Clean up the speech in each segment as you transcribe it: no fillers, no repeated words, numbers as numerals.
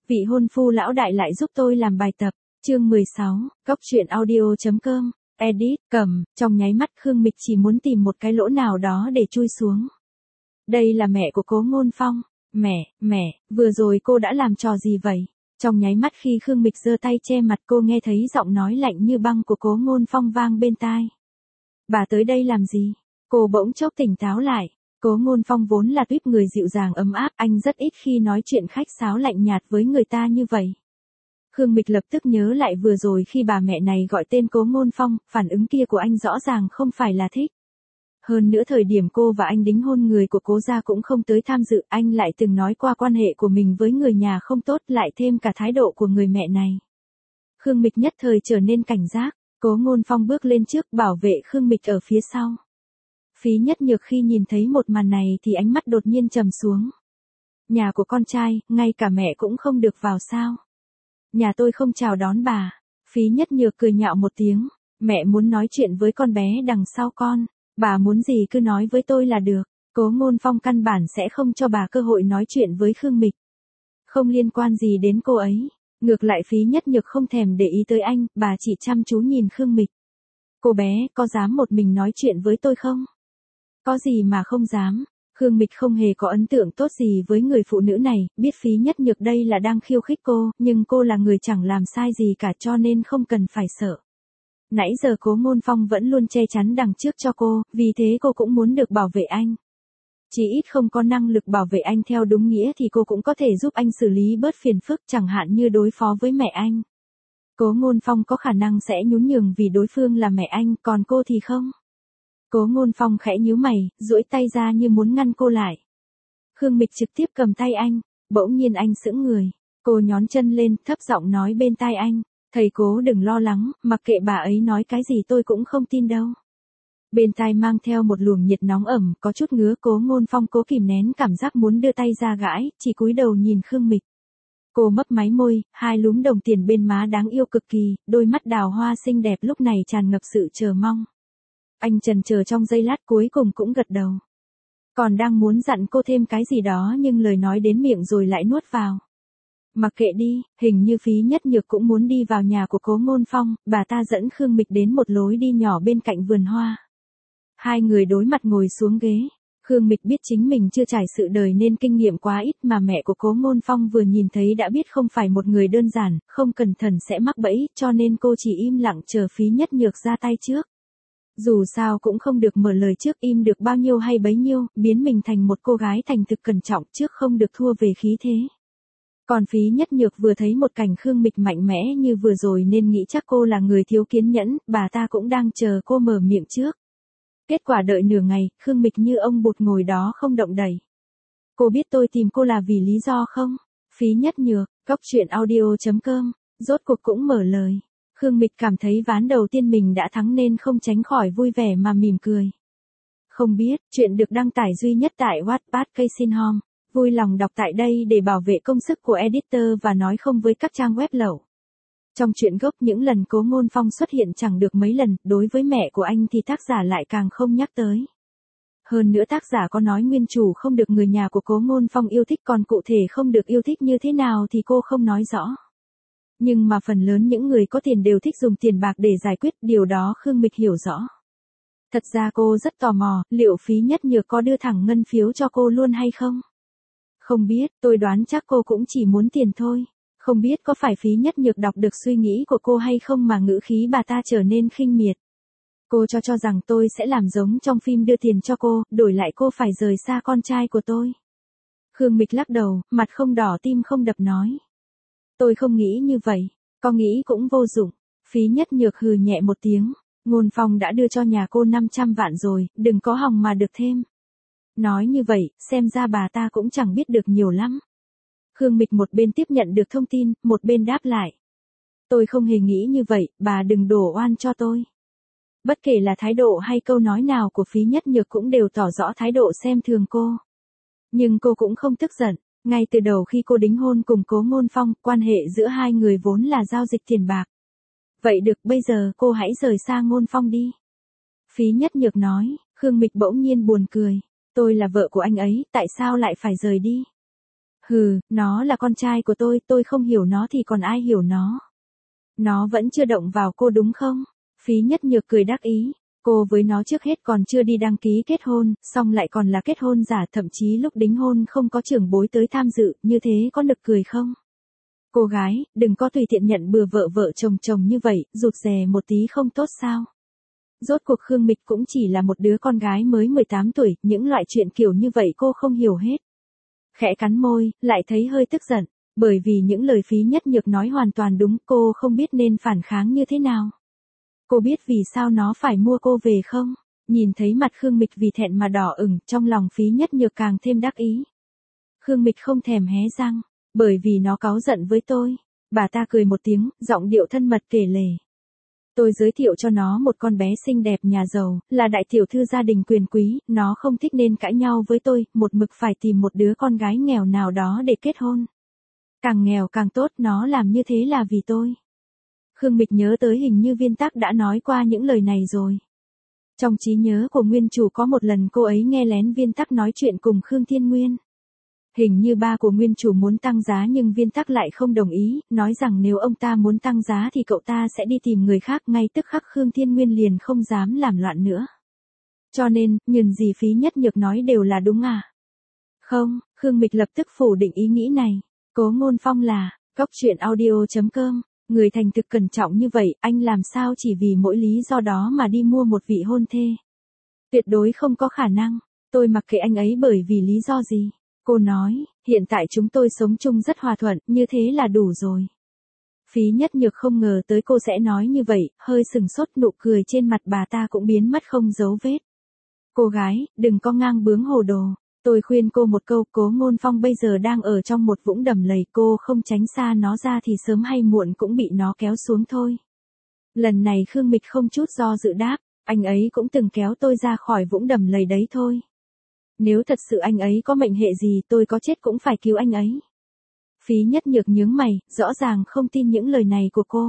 Vị hôn phu lão đại lại giúp tôi làm bài tập. Chương 16, Cóc truyện audio.com, edit, cầm, trong nháy mắt Khương Mịch chỉ muốn tìm một cái lỗ nào đó để chui xuống. Đây là mẹ của Cố Ngôn Phong. Mẹ, vừa rồi cô đã làm trò gì vậy? Trong nháy mắt khi Khương Mịch giơ tay che mặt cô nghe thấy giọng nói lạnh như băng của Cố Ngôn Phong vang bên tai. Bà tới đây làm gì? Cô bỗng chốc tỉnh táo lại. Cố Ngôn Phong vốn là tuýp người dịu dàng ấm áp, anh rất ít khi nói chuyện khách sáo lạnh nhạt với người ta như vậy. Khương Mịch lập tức nhớ lại vừa rồi khi bà mẹ này gọi tên Cố Ngôn Phong, phản ứng kia của anh rõ ràng không phải là thích. Hơn nữa thời điểm cô và anh đính hôn người của Cố gia cũng không tới tham dự, anh lại từng nói qua quan hệ của mình với người nhà không tốt, lại thêm cả thái độ của người mẹ này. Khương Mịch nhất thời trở nên cảnh giác. Cố Ngôn Phong bước lên trước bảo vệ Khương Mịch ở phía sau. Phí Nhất Nhược khi nhìn thấy một màn này thì ánh mắt đột nhiên trầm xuống. Nhà của con trai, ngay cả mẹ cũng không được vào sao? Nhà tôi không chào đón bà. Phí Nhất Nhược cười nhạo một tiếng. Mẹ muốn nói chuyện với con bé đằng sau con. Bà muốn gì cứ nói với tôi là được. Cố Ngôn Phong căn bản sẽ không cho bà cơ hội nói chuyện với Khương Mịch. Không liên quan gì đến cô ấy. Ngược lại Phí Nhất Nhược không thèm để ý tới anh, bà chỉ chăm chú nhìn Khương Mịch. Cô bé, có dám một mình nói chuyện với tôi không? Có gì mà không dám. Khương Mịch không hề có ấn tượng tốt gì với người phụ nữ này, biết Phí Nhất Nhược đây là đang khiêu khích cô, nhưng cô là người chẳng làm sai gì cả cho nên không cần phải sợ. Nãy giờ Cố Ngôn Phong vẫn luôn che chắn đằng trước cho cô, vì thế cô cũng muốn được bảo vệ anh. Chỉ ít không có năng lực bảo vệ anh theo đúng nghĩa thì cô cũng có thể giúp anh xử lý bớt phiền phức, chẳng hạn như đối phó với mẹ anh. Cố Ngôn Phong có khả năng sẽ nhún nhường vì đối phương là mẹ anh, còn cô thì không. Cố Ngôn Phong khẽ nhíu mày, duỗi tay ra như muốn ngăn cô lại. Khương Mịch trực tiếp cầm tay anh, bỗng nhiên anh sững người. Cô nhón chân lên, thấp giọng nói bên tai anh. Thầy Cố đừng lo lắng, mặc kệ bà ấy nói cái gì tôi cũng không tin đâu. Bên tai mang theo một luồng nhiệt nóng ẩm, có chút ngứa. Cố Ngôn Phong cố kìm nén cảm giác muốn đưa tay ra gãi, chỉ cúi đầu nhìn Khương Mịch. Cô mấp máy môi, hai lúm đồng tiền bên má đáng yêu cực kỳ, đôi mắt đào hoa xinh đẹp lúc này tràn ngập sự chờ mong. Anh chần chờ trong giây lát cuối cùng cũng gật đầu. Còn đang muốn dặn cô thêm cái gì đó nhưng lời nói đến miệng rồi lại nuốt vào. Mặc kệ đi, hình như Phí Nhất Nhược cũng muốn đi vào nhà của Cố Ngôn Phong, bà ta dẫn Khương Mịch đến một lối đi nhỏ bên cạnh vườn hoa. Hai người đối mặt ngồi xuống ghế. Khương Mịch biết chính mình chưa trải sự đời nên kinh nghiệm quá ít mà mẹ của Cố Ngôn Phong vừa nhìn thấy đã biết không phải một người đơn giản, không cẩn thận sẽ mắc bẫy, cho nên cô chỉ im lặng chờ Phí Nhất Nhược ra tay trước. Dù sao cũng không được mở lời trước, im được bao nhiêu hay bấy nhiêu, biến mình thành một cô gái thành thực cẩn trọng trước không được thua về khí thế. Còn Phí Nhất Nhược vừa thấy một cảnh Khương Mịch mạnh mẽ như vừa rồi nên nghĩ chắc cô là người thiếu kiên nhẫn, bà ta cũng đang chờ cô mở miệng trước. Kết quả đợi nửa ngày, Khương Mịch như ông bụt ngồi đó không động đậy. Cô biết tôi tìm cô là vì lý do không? Phí Nhất Nhược, Cóc truyện audio.com, rốt cuộc cũng mở lời. Khương Mịch cảm thấy ván đầu tiên mình đã thắng nên không tránh khỏi vui vẻ mà mỉm cười. Không biết, chuyện được đăng tải duy nhất tại Wattpad Casey Home. Vui lòng đọc tại đây để bảo vệ công sức của editor và nói không với các trang web lậu. Trong truyện gốc những lần Cố Ngôn Phong xuất hiện chẳng được mấy lần, đối với mẹ của anh thì tác giả lại càng không nhắc tới. Hơn nữa tác giả có nói nguyên chủ không được người nhà của Cố Ngôn Phong yêu thích, còn cụ thể không được yêu thích như thế nào thì cô không nói rõ. Nhưng mà phần lớn những người có tiền đều thích dùng tiền bạc để giải quyết, điều đó Khương Mịch hiểu rõ. Thật ra cô rất tò mò, liệu Phí Nhất Nhược có đưa thẳng ngân phiếu cho cô luôn hay không? Không biết, tôi đoán chắc cô cũng chỉ muốn tiền thôi. Không biết có phải Phí Nhất Nhược đọc được suy nghĩ của cô hay không mà ngữ khí bà ta trở nên khinh miệt. Cô cho rằng tôi sẽ làm giống trong phim đưa tiền cho cô, đổi lại cô phải rời xa con trai của tôi. Khương Mịch lắc đầu, mặt không đỏ tim không đập nói. Tôi không nghĩ như vậy, có nghĩ cũng vô dụng. Phí Nhất Nhược hừ nhẹ một tiếng. Ngôn Phong đã đưa cho nhà cô 500 vạn rồi, đừng có hòng mà được thêm. Nói như vậy, xem ra bà ta cũng chẳng biết được nhiều lắm. Khương Mịch một bên tiếp nhận được thông tin, một bên đáp lại. Tôi không hề nghĩ như vậy, bà đừng đổ oan cho tôi. Bất kể là thái độ hay câu nói nào của Phí Nhất Nhược cũng đều tỏ rõ thái độ xem thường cô. Nhưng cô cũng không tức giận, ngay từ đầu khi cô đính hôn cùng Cố Ngôn Phong, quan hệ giữa hai người vốn là giao dịch tiền bạc. Vậy được, bây giờ cô hãy rời xa Ngôn Phong đi. Phí Nhất Nhược nói. Khương Mịch bỗng nhiên buồn cười. Tôi là vợ của anh ấy, tại sao lại phải rời đi? Hừ, nó là con trai của tôi không hiểu nó thì còn ai hiểu nó. Nó vẫn chưa động vào cô đúng không? Phí Nhất Nhược cười đắc ý. Cô với nó trước hết còn chưa đi đăng ký kết hôn, xong lại còn là kết hôn giả, thậm chí lúc đính hôn không có trưởng bối tới tham dự, như thế có nực cười không? Cô gái, đừng có tùy tiện nhận bừa vợ vợ chồng chồng như vậy, rụt rè một tí không tốt sao? Rốt cuộc Khương Mịch cũng chỉ là một đứa con gái mới 18 tuổi, những loại chuyện kiểu như vậy cô không hiểu hết. Khẽ cắn môi, lại thấy hơi tức giận, bởi vì những lời Phí Nhất Nhược nói hoàn toàn đúng, cô không biết nên phản kháng như thế nào. Cô biết vì sao nó phải mua cô về không? Nhìn thấy mặt Khương Mịch vì thẹn mà đỏ ửng, trong lòng Phí Nhất Nhược càng thêm đắc ý. Khương Mịch không thèm hé răng, bởi vì nó cáu giận với tôi. Bà ta cười một tiếng, giọng điệu thân mật kể lể. Tôi giới thiệu cho nó một con bé xinh đẹp nhà giàu, là đại tiểu thư gia đình quyền quý, nó không thích nên cãi nhau với tôi, một mực phải tìm một đứa con gái nghèo nào đó để kết hôn. Càng nghèo càng tốt, nó làm như thế là vì tôi. Khương Mịch nhớ tới hình như Viên Tắc đã nói qua những lời này rồi. Trong trí nhớ của nguyên chủ có một lần cô ấy nghe lén Viên Tắc nói chuyện cùng Khương Thiên Nguyên. Hình như ba của nguyên chủ muốn tăng giá nhưng Viên Tắc lại không đồng ý, nói rằng nếu ông ta muốn tăng giá thì cậu ta sẽ đi tìm người khác, ngay tức khắc Khương Thiên Nguyên liền không dám làm loạn nữa. Cho nên, nhừng gì Phí Nhất Nhược nói đều là đúng à? Không, Khương Mịch lập tức phủ định ý nghĩ này. Cố Ngôn Phong là, goctruyện.audio.com, người thành thực cẩn trọng như vậy, anh làm sao chỉ vì mỗi lý do đó mà đi mua một vị hôn thê? Tuyệt đối không có khả năng, tôi mặc kệ anh ấy bởi vì lý do gì. Cô nói, hiện tại chúng tôi sống chung rất hòa thuận, như thế là đủ rồi. Phí Nhất Nhược không ngờ tới cô sẽ nói như vậy, hơi sừng sốt, nụ cười trên mặt bà ta cũng biến mất không dấu vết. Cô gái, đừng có ngang bướng hồ đồ. Tôi khuyên cô một câu, Cố Ngôn Phong bây giờ đang ở trong một vũng đầm lầy, cô không tránh xa nó ra thì sớm hay muộn cũng bị nó kéo xuống thôi. Lần này Khương Mịch không chút do dự đáp, anh ấy cũng từng kéo tôi ra khỏi vũng đầm lầy đấy thôi. Nếu thật sự anh ấy có mệnh hệ gì tôi có chết cũng phải cứu anh ấy. Phí Nhất Nhược nhướng mày, rõ ràng không tin những lời này của cô.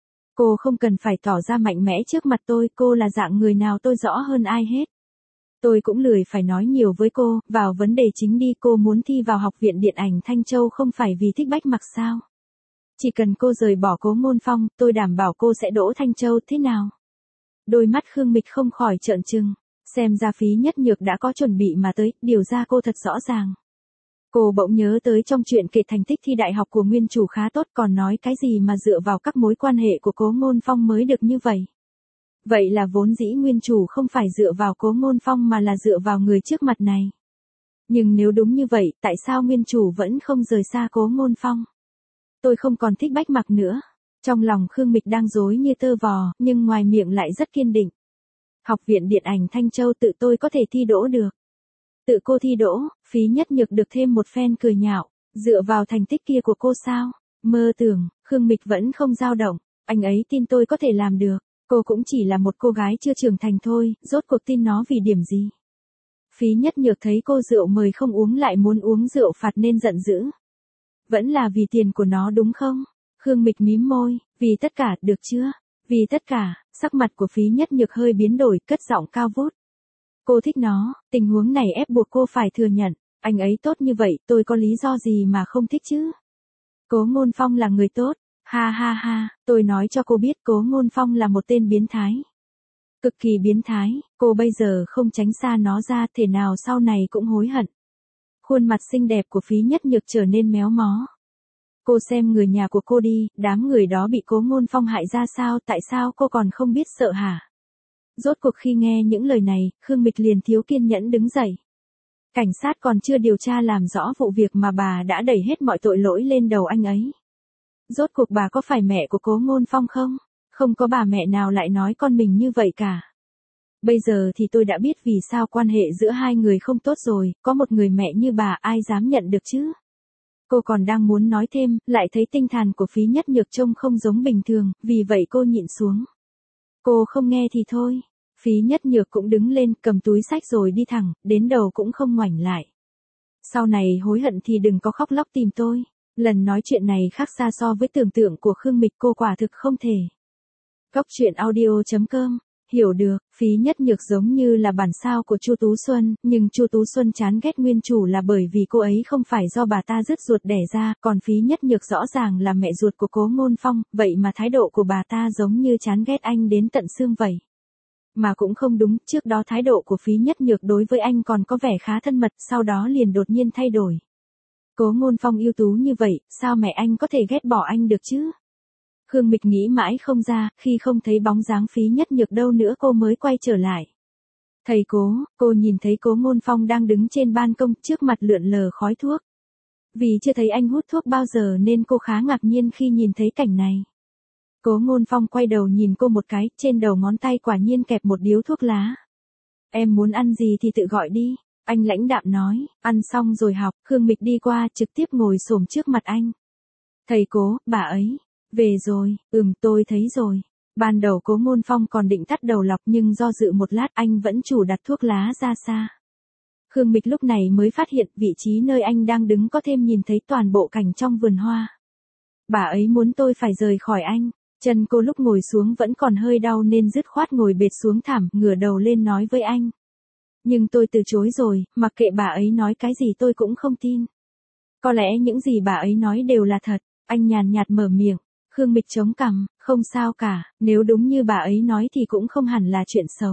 Cô không cần phải tỏ ra mạnh mẽ trước mặt tôi, cô là dạng người nào tôi rõ hơn ai hết. Tôi cũng lười phải nói nhiều với cô, vào vấn đề chính đi, cô muốn thi vào Học viện Điện ảnh Thanh Châu không phải vì thích Bách Mặc sao? Chỉ cần cô rời bỏ Cố Ngôn Phong, tôi đảm bảo cô sẽ đỗ Thanh Châu, thế nào? Đôi mắt Khương Mịch không khỏi trợn trừng, xem ra Phí Nhất Nhược đã có chuẩn bị mà tới, điều ra cô thật rõ ràng. Cô bỗng nhớ tới trong chuyện kể thành tích thi đại học của nguyên chủ khá tốt, còn nói cái gì mà dựa vào các mối quan hệ của Cố Ngôn Phong mới được như vậy. Vậy là vốn dĩ nguyên chủ không phải dựa vào Cố Ngôn Phong mà là dựa vào người trước mặt này. Nhưng nếu đúng như vậy, tại sao nguyên chủ vẫn không rời xa Cố Ngôn Phong? Tôi không còn thích Bách Mặc nữa. Trong lòng Khương Mịch đang rối như tơ vò, nhưng ngoài miệng lại rất kiên định. Học viện Điện ảnh Thanh Châu tự tôi có thể thi đỗ được. Tự cô thi đỗ, Phí Nhất Nhược được thêm một phen cười nhạo, dựa vào thành tích kia của cô sao? Mơ tưởng, Khương Mịch vẫn không dao động, anh ấy tin tôi có thể làm được. Cô cũng chỉ là một cô gái chưa trưởng thành thôi, rốt cuộc tin nó vì điểm gì? Phí Nhất Nhược thấy cô rượu mời không uống lại muốn uống rượu phạt nên giận dữ. Vẫn là vì tiền của nó đúng không? Khương Mịch mím môi, vì tất cả, được chưa? Vì tất cả, sắc mặt của Phí Nhất Nhược hơi biến đổi, cất giọng cao vút. Cô thích nó, tình huống này ép buộc cô phải thừa nhận, anh ấy tốt như vậy, tôi có lý do gì mà không thích chứ? Cố Ngôn Phong là người tốt. Ha ha ha, tôi nói cho cô biết Cố Ngôn Phong là một tên biến thái. Cực kỳ biến thái, cô bây giờ không tránh xa nó ra thể nào sau này cũng hối hận. Khuôn mặt xinh đẹp của Phí Nhất Nhược trở nên méo mó. Cô xem người nhà của cô đi, đám người đó bị Cố Ngôn Phong hại ra sao, tại sao cô còn không biết sợ hả? Rốt cuộc khi nghe những lời này, Khương Mịch liền thiếu kiên nhẫn đứng dậy. Cảnh sát còn chưa điều tra làm rõ vụ việc mà bà đã đẩy hết mọi tội lỗi lên đầu anh ấy. Rốt cuộc bà có phải mẹ của Cố Ngôn Phong không? Không có bà mẹ nào lại nói con mình như vậy cả. Bây giờ thì tôi đã biết vì sao quan hệ giữa hai người không tốt rồi, có một người mẹ như bà ai dám nhận được chứ? Cô còn đang muốn nói thêm, lại thấy tinh thần của Phí Nhất Nhược trông không giống bình thường, vì vậy cô nhịn xuống. Cô không nghe thì thôi. Phí Nhất Nhược cũng đứng lên, cầm túi xách rồi đi thẳng, đến đầu cũng không ngoảnh lại. Sau này hối hận thì đừng có khóc lóc tìm tôi. Lần nói chuyện này khác xa so với tưởng tượng của Khương Mịch, cô quả thực không thể. Goctruyện.audio.com Hiểu được, Phí Nhất Nhược giống như là bản sao của Chu Tú Xuân, nhưng Chu Tú Xuân chán ghét nguyên chủ là bởi vì cô ấy không phải do bà ta dứt ruột đẻ ra, còn Phí Nhất Nhược rõ ràng là mẹ ruột của Cố Ngôn Phong, vậy mà thái độ của bà ta giống như chán ghét anh đến tận xương vậy. Mà cũng không đúng, trước đó thái độ của Phí Nhất Nhược đối với anh còn có vẻ khá thân mật, sau đó liền đột nhiên thay đổi. Cố Ngôn Phong ưu tú như vậy, sao mẹ anh có thể ghét bỏ anh được chứ? Khương Mịch nghĩ mãi không ra, khi không thấy bóng dáng Phí Nhất Nhược đâu nữa cô mới quay trở lại. Thầy Cố, cô nhìn thấy Cố Ngôn Phong đang đứng trên ban công trước mặt lượn lờ khói thuốc. Vì chưa thấy anh hút thuốc bao giờ nên cô khá ngạc nhiên khi nhìn thấy cảnh này. Cố Ngôn Phong quay đầu nhìn cô một cái, trên đầu ngón tay quả nhiên kẹp một điếu thuốc lá. Em muốn ăn gì thì tự gọi đi, anh lãnh đạm nói, ăn xong rồi học. Khương Mịch đi qua trực tiếp ngồi xổm trước mặt anh. Thầy Cố, bà ấy, về rồi, tôi thấy rồi. Ban đầu Cố Ngôn Phong còn định tắt đầu lọc nhưng do dự một lát anh vẫn chủ đặt thuốc lá ra xa. Khương Mịch lúc này mới phát hiện vị trí nơi anh đang đứng có thêm nhìn thấy toàn bộ cảnh trong vườn hoa. Bà ấy muốn tôi phải rời khỏi anh. Chân cô lúc ngồi xuống vẫn còn hơi đau nên dứt khoát ngồi bệt xuống thảm, ngửa đầu lên nói với anh. Nhưng tôi từ chối rồi, mặc kệ bà ấy nói cái gì tôi cũng không tin. Có lẽ những gì bà ấy nói đều là thật, anh nhàn nhạt mở miệng. Khương Mịch chống cằm, không sao cả, nếu đúng như bà ấy nói thì cũng không hẳn là chuyện xấu.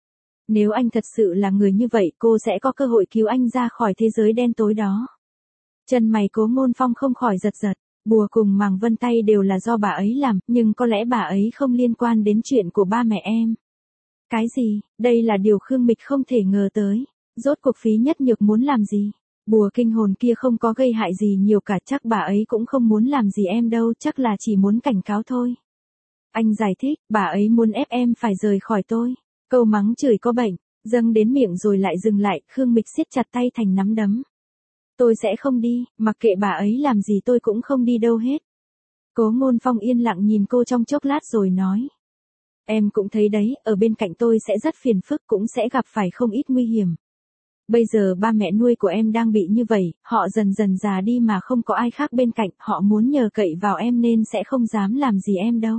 Nếu anh thật sự là người như vậy cô sẽ có cơ hội cứu anh ra khỏi thế giới đen tối đó. Chân mày Cố Ngôn Phong không khỏi giật giật. Bùa cùng màng vân tay đều là do bà ấy làm, nhưng có lẽ bà ấy không liên quan đến chuyện của ba mẹ em. Cái gì? Đây là điều Khương Mịch không thể ngờ tới. Rốt cuộc Phí Nhất Nhược muốn làm gì? Bùa kinh hồn kia không có gây hại gì nhiều cả, chắc bà ấy cũng không muốn làm gì em đâu, chắc là chỉ muốn cảnh cáo thôi. Anh giải thích, bà ấy muốn ép em phải rời khỏi tôi. Câu mắng chửi có bệnh, dâng đến miệng rồi lại dừng lại, Khương Mịch siết chặt tay thành nắm đấm. Tôi sẽ không đi, mặc kệ bà ấy làm gì tôi cũng không đi đâu hết. Cố Ngôn Phong yên lặng nhìn cô trong chốc lát rồi nói. Em cũng thấy đấy, ở bên cạnh tôi sẽ rất phiền phức, cũng sẽ gặp phải không ít nguy hiểm. Bây giờ ba mẹ nuôi của em đang bị như vậy, họ dần dần già đi mà không có ai khác bên cạnh, họ muốn nhờ cậy vào em nên sẽ không dám làm gì em đâu.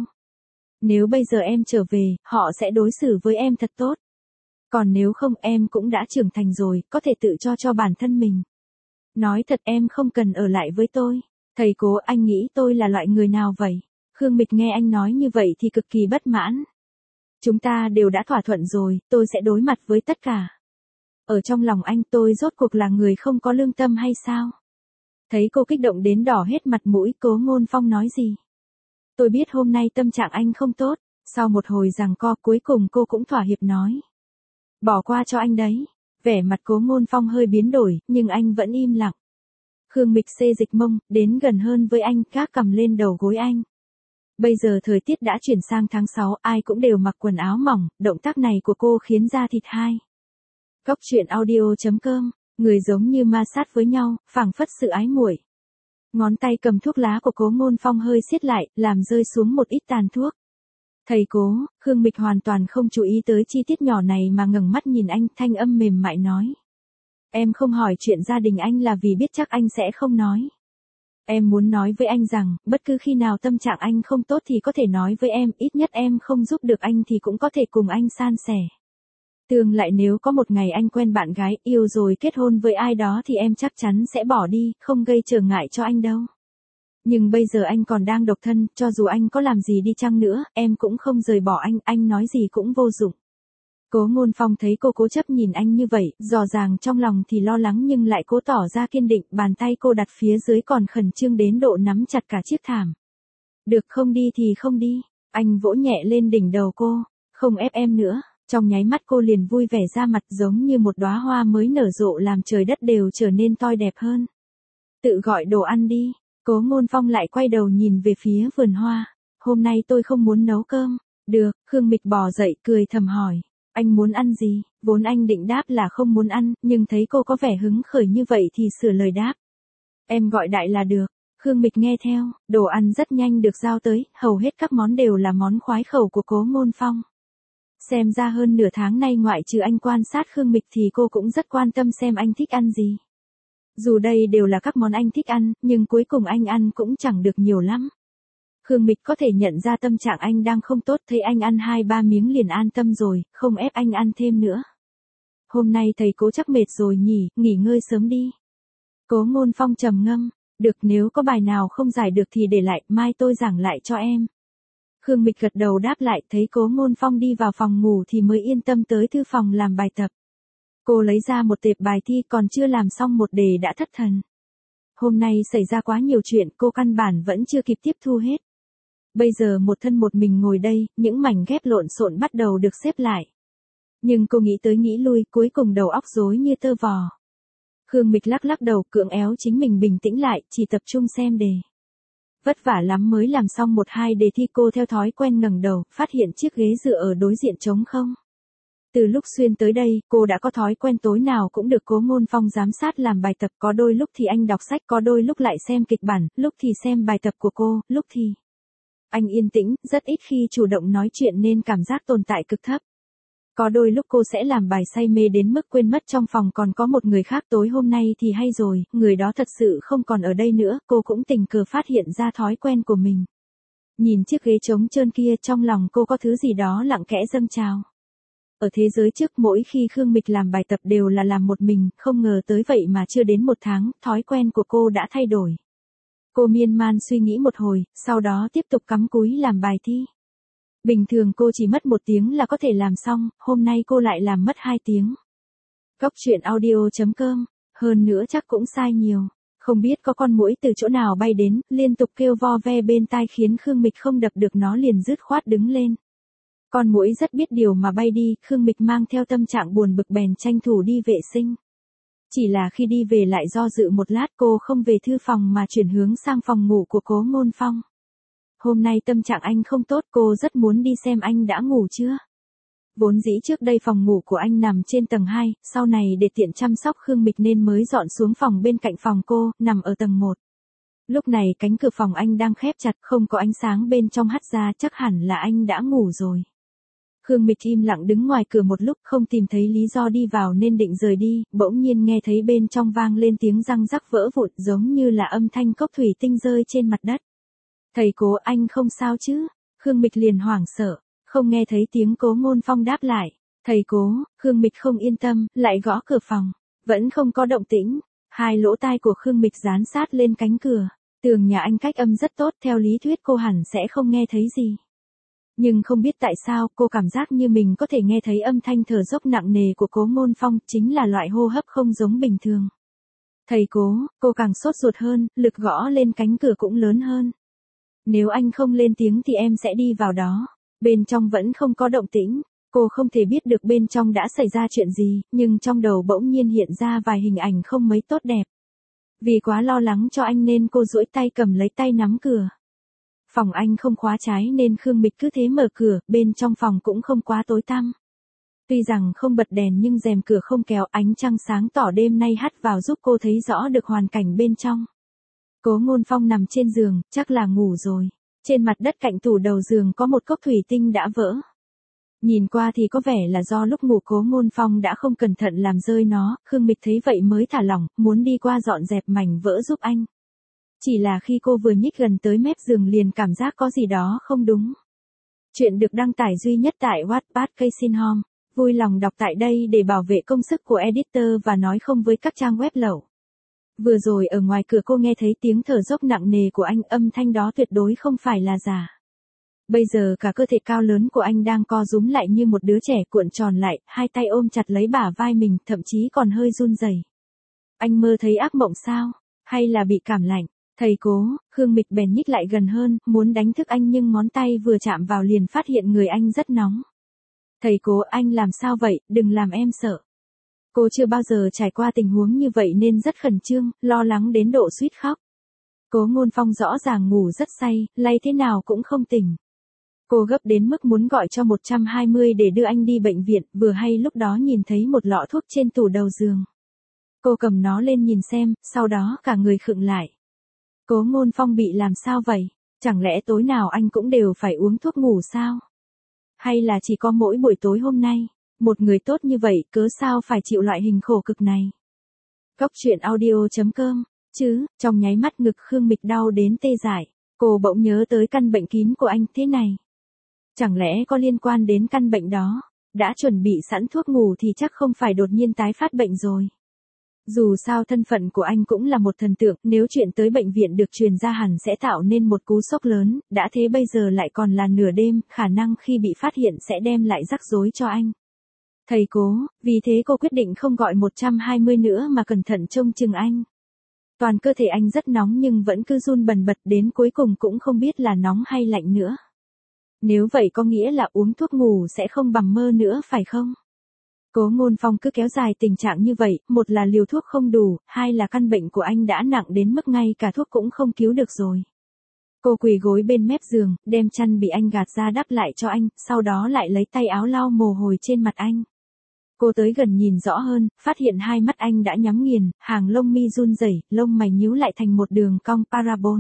Nếu bây giờ em trở về, họ sẽ đối xử với em thật tốt. Còn nếu không em cũng đã trưởng thành rồi, có thể tự cho bản thân mình. Nói thật em không cần ở lại với tôi. Thầy Cố, anh nghĩ tôi là loại người nào vậy? Khương Mịch nghe anh nói như vậy thì cực kỳ bất mãn. Chúng ta đều đã thỏa thuận rồi, tôi sẽ đối mặt với tất cả. Ở trong lòng anh tôi rốt cuộc là người không có lương tâm hay sao? Thấy cô kích động đến đỏ hết mặt mũi, Cố Ngôn Phong nói gì? Tôi biết hôm nay tâm trạng anh không tốt, sau một hồi giằng co cuối cùng cô cũng thỏa hiệp nói. Bỏ qua cho anh đấy. Vẻ mặt Cố Ngôn Phong hơi biến đổi, nhưng anh vẫn im lặng. Khương Mịch xê dịch mông, đến gần hơn với anh, gác cằm lên đầu gối anh. Bây giờ thời tiết đã chuyển sang tháng 6, ai cũng đều mặc quần áo mỏng, động tác này của cô khiến da thịt hai. Góc truyện audio.com, người giống như ma sát với nhau, phảng phất sự ái muội. Ngón tay cầm thuốc lá của Cố Ngôn Phong hơi siết lại, làm rơi xuống một ít tàn thuốc. Thầy Cố, Khương Mịch hoàn toàn không chú ý tới chi tiết nhỏ này mà ngẩng mắt nhìn anh, thanh âm mềm mại nói. Em không hỏi chuyện gia đình anh là vì biết chắc anh sẽ không nói. Em muốn nói với anh rằng, bất cứ khi nào tâm trạng anh không tốt thì có thể nói với em, ít nhất em không giúp được anh thì cũng có thể cùng anh san sẻ. Tương lại nếu có một ngày anh quen bạn gái, yêu rồi kết hôn với ai đó thì em chắc chắn sẽ bỏ đi, không gây trở ngại cho anh đâu. Nhưng bây giờ anh còn đang độc thân, cho dù anh có làm gì đi chăng nữa, em cũng không rời bỏ anh nói gì cũng vô dụng. Cố Ngôn Phong thấy cô cố chấp nhìn anh như vậy, rõ ràng trong lòng thì lo lắng nhưng lại cố tỏ ra kiên định, bàn tay cô đặt phía dưới còn khẩn trương đến độ nắm chặt cả chiếc thảm. Được, không đi thì không đi, anh vỗ nhẹ lên đỉnh đầu cô, không ép em nữa. Trong nháy mắt cô liền vui vẻ ra mặt giống như một đóa hoa mới nở rộ làm trời đất đều trở nên tươi đẹp hơn. Tự gọi đồ ăn đi. Cố Ngôn Phong lại quay đầu nhìn về phía vườn hoa. Hôm nay tôi không muốn nấu cơm. Được, Khương Mịch bò dậy cười thầm hỏi. Anh muốn ăn gì? Vốn anh định đáp là không muốn ăn, nhưng thấy cô có vẻ hứng khởi như vậy thì sửa lời đáp. Em gọi đại là được. Khương Mịch nghe theo, đồ ăn rất nhanh được giao tới, hầu hết các món đều là món khoái khẩu của Cố Ngôn Phong. Xem ra hơn nửa tháng nay ngoại trừ anh quan sát Khương Mịch thì cô cũng rất quan tâm xem anh thích ăn gì. Dù đây đều là các món anh thích ăn, nhưng cuối cùng anh ăn cũng chẳng được nhiều lắm. Khương Mịch có thể nhận ra tâm trạng anh đang không tốt, thấy anh ăn 2-3 miếng liền an tâm rồi, không ép anh ăn thêm nữa. Hôm nay thầy Cố chắc mệt rồi nhỉ, nghỉ ngơi sớm đi. Cố Ngôn Phong trầm ngâm, được, nếu có bài nào không giải được thì để lại, mai tôi giảng lại cho em. Khương Mịch gật đầu đáp lại, thấy Cố Ngôn Phong đi vào phòng ngủ thì mới yên tâm tới thư phòng làm bài tập. Cô lấy ra một tệp bài thi, còn chưa làm xong một đề đã thất thần. Hôm nay xảy ra quá nhiều chuyện, cô căn bản vẫn chưa kịp tiếp thu hết. Bây giờ một thân một mình ngồi đây, những mảnh ghép lộn xộn bắt đầu được xếp lại. Nhưng cô nghĩ tới nghĩ lui, cuối cùng đầu óc rối như tơ vò. Khương Mịch lắc lắc đầu, cưỡng ép chính mình bình tĩnh lại, chỉ tập trung xem đề. Vất vả lắm mới làm xong 1-2 đề thi, cô theo thói quen ngẩng đầu, phát hiện chiếc ghế dựa ở đối diện trống không. Từ lúc xuyên tới đây, cô đã có thói quen tối nào cũng được Cố Ngôn Phong giám sát làm bài tập, có đôi lúc thì anh đọc sách, có đôi lúc lại xem kịch bản, lúc thì xem bài tập của cô, lúc thì anh yên tĩnh, rất ít khi chủ động nói chuyện nên cảm giác tồn tại cực thấp. Có đôi lúc cô sẽ làm bài say mê đến mức quên mất trong phòng còn có một người khác, tối hôm nay thì hay rồi, người đó thật sự không còn ở đây nữa, cô cũng tình cờ phát hiện ra thói quen của mình. Nhìn chiếc ghế trống trơn kia, trong lòng cô có thứ gì đó lặng lẽ dâng trào. Ở thế giới trước, mỗi khi Khương Mịch làm bài tập đều là làm một mình, không ngờ tới vậy mà chưa đến 1 tháng, thói quen của cô đã thay đổi. Cô miên man suy nghĩ một hồi, sau đó tiếp tục cắm cúi làm bài thi. Bình thường cô chỉ mất 1 tiếng là có thể làm xong, hôm nay cô lại làm mất 2 tiếng. Góc truyện audio.com, hơn nữa chắc cũng sai nhiều. Không biết có con muỗi từ chỗ nào bay đến, liên tục kêu vo ve bên tai khiến Khương Mịch không đập được nó liền dứt khoát đứng lên. Con muỗi rất biết điều mà bay đi, Khương Mịch mang theo tâm trạng buồn bực bèn tranh thủ đi vệ sinh. Chỉ là khi đi về lại do dự một lát, cô không về thư phòng mà chuyển hướng sang phòng ngủ của Cố Ngôn Phong. Hôm nay tâm trạng anh không tốt, cô rất muốn đi xem anh đã ngủ chưa. Vốn dĩ trước đây phòng ngủ của anh nằm trên tầng 2, sau này để tiện chăm sóc Khương Mịch nên mới dọn xuống phòng bên cạnh phòng cô, nằm ở tầng 1. Lúc này cánh cửa phòng anh đang khép chặt, không có ánh sáng bên trong hắt ra, chắc hẳn là anh đã ngủ rồi. Khương Mịch im lặng đứng ngoài cửa một lúc, không tìm thấy lý do đi vào nên định rời đi, bỗng nhiên nghe thấy bên trong vang lên tiếng răng rắc vỡ vụn, giống như là âm thanh cốc thủy tinh rơi trên mặt đất. Thầy Cố, anh không sao chứ? Khương Mịch liền hoảng sợ, không nghe thấy tiếng Cố Ngôn Phong đáp lại. Thầy Cố, Khương Mịch không yên tâm, lại gõ cửa phòng, vẫn không có động tĩnh. Hai lỗ tai của Khương Mịch dán sát lên cánh cửa. Tường nhà anh cách âm rất tốt, theo lý thuyết cô hẳn sẽ không nghe thấy gì. Nhưng không biết tại sao, cô cảm giác như mình có thể nghe thấy âm thanh thở dốc nặng nề của Cố Ngôn Phong, chính là loại hô hấp không giống bình thường. Thầy Cố, cô càng sốt ruột hơn, lực gõ lên cánh cửa cũng lớn hơn. Nếu anh không lên tiếng thì em sẽ đi vào đó. Bên trong vẫn không có động tĩnh. Cô không thể biết được bên trong đã xảy ra chuyện gì, nhưng trong đầu bỗng nhiên hiện ra vài hình ảnh không mấy tốt đẹp. Vì quá lo lắng cho anh nên cô duỗi tay cầm lấy tay nắm cửa. Phòng anh không khóa trái nên Khương Mịch cứ thế mở cửa, bên trong phòng cũng không quá tối tăm. Tuy rằng không bật đèn nhưng rèm cửa không kéo, ánh trăng sáng tỏ đêm nay hắt vào giúp cô thấy rõ được hoàn cảnh bên trong. Cố Ngôn Phong nằm trên giường, chắc là ngủ rồi. Trên mặt đất cạnh tủ đầu giường có một cốc thủy tinh đã vỡ. Nhìn qua thì có vẻ là do lúc ngủ Cố Ngôn Phong đã không cẩn thận làm rơi nó, Khương Mịch thấy vậy mới thả lỏng, muốn đi qua dọn dẹp mảnh vỡ giúp anh. Chỉ là khi cô vừa nhích gần tới mép giường liền cảm giác có gì đó không đúng. Chuyện được đăng tải duy nhất tại Wattpad Casey Home. Vui lòng đọc tại đây để bảo vệ công sức của editor và nói không với các trang web lậu. Vừa rồi ở ngoài cửa cô nghe thấy tiếng thở dốc nặng nề của anh, âm thanh đó tuyệt đối không phải là giả. Bây giờ cả cơ thể cao lớn của anh đang co rúm lại như một đứa trẻ, cuộn tròn lại, hai tay ôm chặt lấy bả vai mình, thậm chí còn hơi run rẩy. Anh mơ thấy ác mộng sao? Hay là bị cảm lạnh? Thầy Cố, Khương Mịch bèn nhích lại gần hơn, muốn đánh thức anh nhưng ngón tay vừa chạm vào liền phát hiện người anh rất nóng. Thầy Cố, anh làm sao vậy, đừng làm em sợ. Cô chưa bao giờ trải qua tình huống như vậy nên rất khẩn trương, lo lắng đến độ suýt khóc. Cố Ngôn Phong rõ ràng ngủ rất say, lay thế nào cũng không tỉnh. Cô gấp đến mức muốn gọi cho 120 để đưa anh đi bệnh viện, vừa hay lúc đó nhìn thấy một lọ thuốc trên tủ đầu giường. Cô cầm nó lên nhìn xem, sau đó cả người khựng lại. Cố Ngôn Phong bị làm sao vậy? Chẳng lẽ tối nào anh cũng đều phải uống thuốc ngủ sao? Hay là chỉ có mỗi buổi tối hôm nay? Một người tốt như vậy cớ sao phải chịu loại hình khổ cực này? Góc truyện audio.com, trong nháy mắt ngực Khương Mịch đau đến tê dại. Cô bỗng nhớ tới căn bệnh kín của anh thế này. Chẳng lẽ có liên quan đến căn bệnh đó? Đã chuẩn bị sẵn thuốc ngủ thì chắc không phải đột nhiên tái phát bệnh rồi. Dù sao thân phận của anh cũng là một thần tượng, nếu chuyện tới bệnh viện được truyền ra hẳn sẽ tạo nên một cú sốc lớn, đã thế bây giờ lại còn là nửa đêm, khả năng khi bị phát hiện sẽ đem lại rắc rối cho anh. Thầy cố, vì thế cô quyết định không gọi 120 nữa mà cẩn thận trông chừng anh. Toàn cơ thể anh rất nóng nhưng vẫn cứ run bần bật, đến cuối cùng cũng không biết là nóng hay lạnh nữa. Nếu vậy có nghĩa là uống thuốc ngủ sẽ không bằng mơ nữa phải không? Cố Ngôn Phong cứ kéo dài tình trạng như vậy, một là liều thuốc không đủ, hai là căn bệnh của anh đã nặng đến mức ngay cả thuốc cũng không cứu được rồi. Cô quỳ gối bên mép giường, đem chăn bị anh gạt ra đắp lại cho anh, sau đó lại lấy tay áo lau mồ hôi trên mặt anh. Cô tới gần nhìn rõ hơn, phát hiện hai mắt anh đã nhắm nghiền, hàng lông mi run rẩy, lông mày nhíu lại thành một đường cong parabol.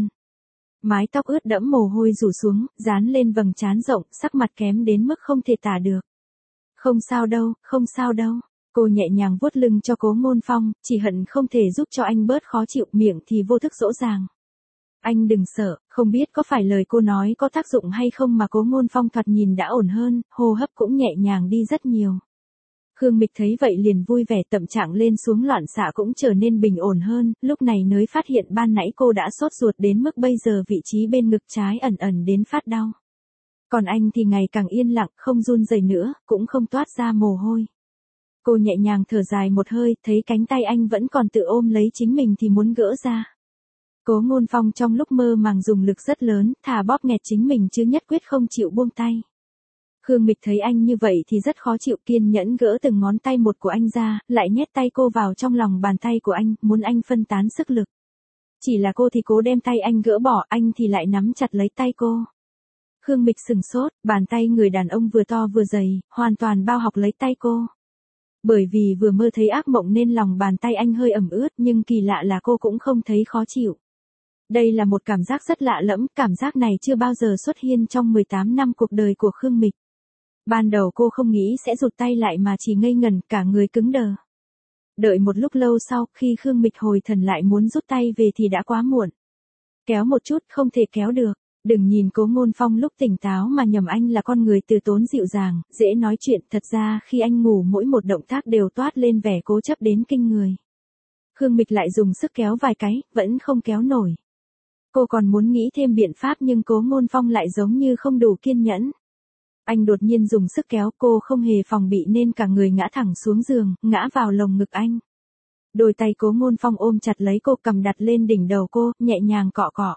Mái tóc ướt đẫm mồ hôi rủ xuống, dán lên vầng trán rộng, sắc mặt kém đến mức không thể tả được. Không sao đâu, không sao đâu. Cô nhẹ nhàng vuốt lưng cho Cố Ngôn Phong, chỉ hận không thể giúp cho anh bớt khó chịu, miệng thì vô thức dỗ dàng. Anh đừng sợ, không biết có phải lời cô nói có tác dụng hay không mà Cố Ngôn Phong thoạt nhìn đã ổn hơn, hô hấp cũng nhẹ nhàng đi rất nhiều. Khương Mịch thấy vậy liền vui vẻ, tâm trạng lên xuống loạn xạ cũng trở nên bình ổn hơn, lúc này mới phát hiện ban nãy cô đã sốt ruột đến mức bây giờ vị trí bên ngực trái ẩn ẩn đến phát đau. Còn anh thì ngày càng yên lặng, không run rẩy nữa, cũng không toát ra mồ hôi. Cô nhẹ nhàng thở dài một hơi, thấy cánh tay anh vẫn còn tự ôm lấy chính mình thì muốn gỡ ra. Cố Ngôn Phong trong lúc mơ màng dùng lực rất lớn, thà bóp nghẹt chính mình chứ nhất quyết không chịu buông tay. Khương Mịch thấy anh như vậy thì rất khó chịu, kiên nhẫn gỡ từng ngón tay một của anh ra, lại nhét tay cô vào trong lòng bàn tay của anh, muốn anh phân tán sức lực. Chỉ là cô thì cố đem tay anh gỡ bỏ, anh thì lại nắm chặt lấy tay cô. Khương Mịch sừng sốt, bàn tay người đàn ông vừa to vừa dày, hoàn toàn bao bọc lấy tay cô. Bởi vì vừa mơ thấy ác mộng nên lòng bàn tay anh hơi ẩm ướt, nhưng kỳ lạ là cô cũng không thấy khó chịu. Đây là một cảm giác rất lạ lẫm, cảm giác này chưa bao giờ xuất hiện trong 18 năm cuộc đời của Khương Mịch. Ban đầu cô không nghĩ sẽ rụt tay lại mà chỉ ngây ngẩn, cả người cứng đờ. Đợi một lúc lâu sau, khi Khương Mịch hồi thần lại muốn rút tay về thì đã quá muộn. Kéo một chút, không thể kéo được. Đừng nhìn Cố Ngôn Phong lúc tỉnh táo mà nhầm anh là con người từ tốn dịu dàng, dễ nói chuyện, thật ra khi anh ngủ mỗi một động tác đều toát lên vẻ cố chấp đến kinh người. Khương Mịch lại dùng sức kéo vài cái, vẫn không kéo nổi. Cô còn muốn nghĩ thêm biện pháp nhưng Cố Ngôn Phong lại giống như không đủ kiên nhẫn. Anh đột nhiên dùng sức kéo, cô không hề phòng bị nên cả người ngã thẳng xuống giường, ngã vào lồng ngực anh. Đôi tay Cố Ngôn Phong ôm chặt lấy cô, cầm đặt lên đỉnh đầu cô, nhẹ nhàng cọ cọ.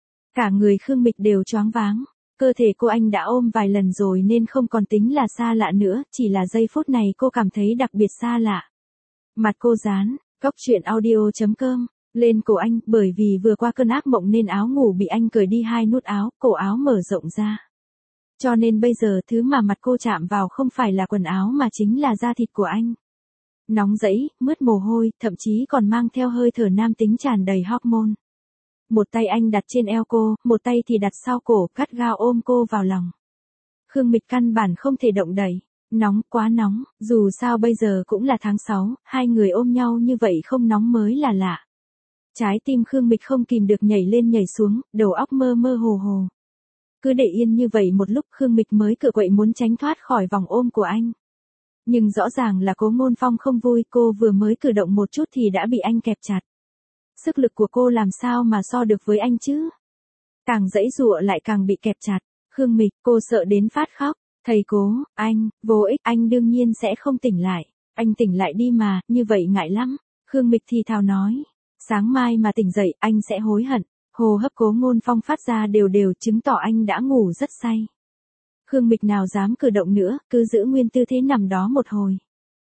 Cả người Khương Mịch đều choáng váng, cơ thể cô anh đã ôm vài lần rồi nên không còn tính là xa lạ nữa, chỉ là giây phút này cô cảm thấy đặc biệt xa lạ. Mặt cô dán, goctruyện.audio.com, lên cổ anh, bởi vì vừa qua cơn ác mộng nên áo ngủ bị anh cởi đi hai nút áo, cổ áo mở rộng ra. Cho nên bây giờ thứ mà mặt cô chạm vào không phải là quần áo mà chính là da thịt của anh. Nóng rẫy, mướt mồ hôi, thậm chí còn mang theo hơi thở nam tính tràn đầy hormone. Một tay anh đặt trên eo cô, một tay thì đặt sau cổ, gắt gao ôm cô vào lòng. Khương Mịch căn bản không thể động đậy. Nóng, quá nóng, dù sao bây giờ cũng là tháng 6, hai người ôm nhau như vậy không nóng mới là lạ. Trái tim Khương Mịch không kìm được nhảy lên nhảy xuống, đầu óc mơ mơ hồ hồ. Cứ để yên như vậy một lúc Khương Mịch mới cựa quậy muốn tránh thoát khỏi vòng ôm của anh. Nhưng rõ ràng là Cố Ngôn Phong không vui, cô vừa mới cử động một chút thì đã bị anh kẹp chặt. Sức lực của cô làm sao mà so được với anh chứ? Càng giãy giụa lại càng bị kẹp chặt. Khương Mịch, cô sợ đến phát khóc. Thầy Cố, anh, vô ích, anh đương nhiên sẽ không tỉnh lại. Anh tỉnh lại đi mà, như vậy ngại lắm. Khương Mịch thì thào nói. Sáng mai mà tỉnh dậy, anh sẽ hối hận. Hô hấp Cố Ngôn Phong phát ra đều đều chứng tỏ anh đã ngủ rất say. Khương Mịch nào dám cử động nữa, cứ giữ nguyên tư thế nằm đó một hồi.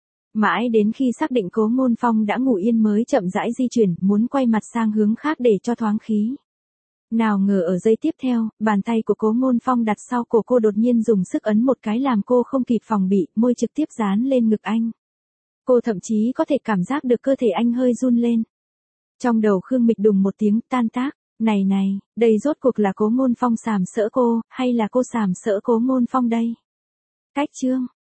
Mãi đến khi xác định Cố Ngôn Phong đã ngủ yên mới chậm rãi di chuyển, muốn quay mặt sang hướng khác để cho thoáng khí. Nào ngờ ở giây tiếp theo, bàn tay của Cố Ngôn Phong đặt sau cổ cô đột nhiên dùng sức ấn một cái làm cô không kịp phòng bị, môi trực tiếp dán lên ngực anh. Cô thậm chí có thể cảm giác được cơ thể anh hơi run lên. Trong đầu Khương Mịch đùng một tiếng tan tác. Này này, đây rốt cuộc là Cố Ngôn Phong sàm sỡ cô, hay là cô sàm sỡ Cố Ngôn Phong đây? Cách chương